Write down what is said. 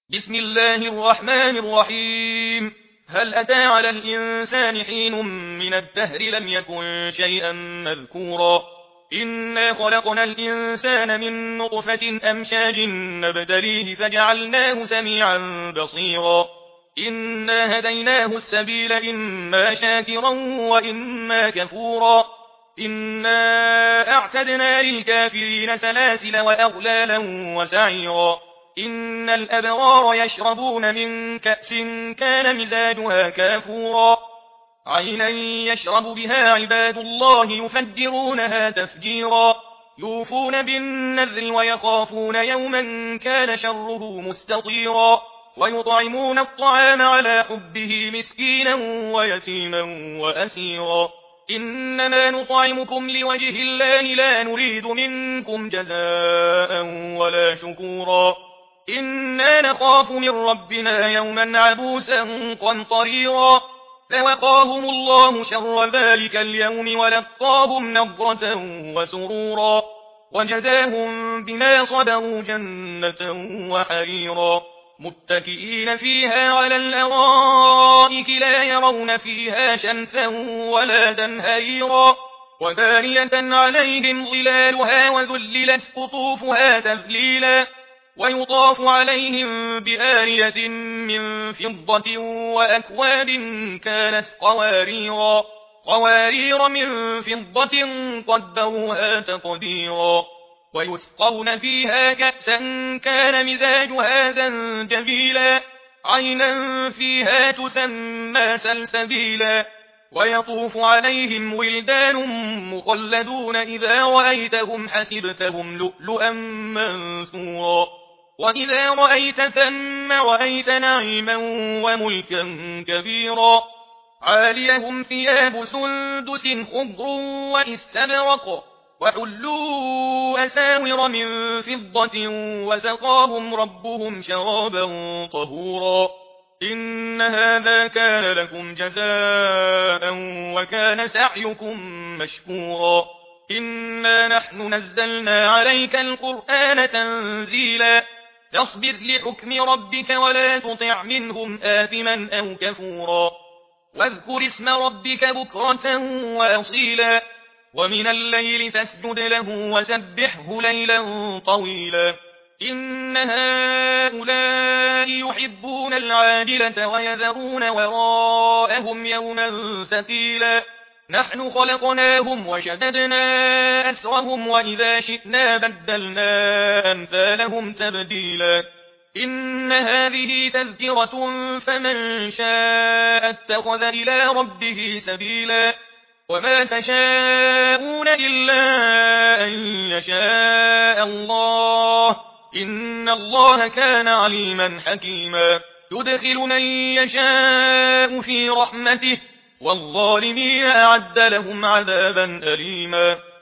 بسم الله الرحمن الرحيم. هل أتى على الإنسان حين من الدهر لم يكن شيئا مذكورا. إنا خلقنا الإنسان من نطفة أمشاج نبتليه فجعلناه سميعا بصيرا. إنا هديناه السبيل إما شاكرا وإما كفورا. إنا أعتدنا للكافرين سلاسل وأغلالا وسعيرا. إن الأبرار يشربون من كأس كان مزاجها كافورا. عينا يشرب بها عباد الله يفجرونها تفجيرا. يوفون بالنذر ويخافون يوما كان شره مستطيرا. ويطعمون الطعام على حبه مسكينا ويتيما وأسيرا. إنما نطعمكم لوجه الله لا نريد منكم جزاء ولا شكورا. إنا نخاف من ربنا يوما عبوسا قمطريرا. فوقاهم الله شر ذلك اليوم ولقاهم نضرة وسرورا. وجزاهم بما صبروا جنة وحريرا. متكئين فيها على الأرائك لا يرون فيها شمسا ولا زمهريرا. ودانية عليهم ظلالها وذللت قطوفها تذليلا. ويطاف عليهم بآنية من فضة وأكواب كانت قوارير من فضة قدروها تقديرا. ويسقون فيها كأسا كان مزاجها زنجبيلا. عينا فيها تسمى سلسبيلا. ويطوف عليهم ولدان مخلدون إذا رأيتهم حسبتهم لؤلؤا منثورا. وإذا رأيت ثم رأيت نعيما وملكا كبيرا. عاليهم ثياب سندس خضر واستبرق. وحلوا أساور من فضة وسقاهم ربهم شرابا طهورا. إن هذا كان لكم جزاء وكان سعيكم مشكورا. إنا نحن نزلنا عليك القرآن تنزيلا. فاصبر لحكم ربك ولا تطع منهم آثما أو كفورا. واذكر اسم ربك بكرة وأصيلا. ومن الليل فاسجد له وسبحه ليلا طويلا. إن هؤلاء يحبون العاجلة ويذرون وراءهم يوما ثقيلا. نحن خلقناهم وشددنا أسرهم وإذا شئنا بدلنا أمثالهم تبديلا. إن هذه تذكرة فمن شاء اتخذ إلى ربه سبيلا. وما تشاءون إلا أن يشاء الله. إن الله كان عليما حكيما. يدخل من يشاء في رحمته والظالمين أعد لهم عذابا أليما.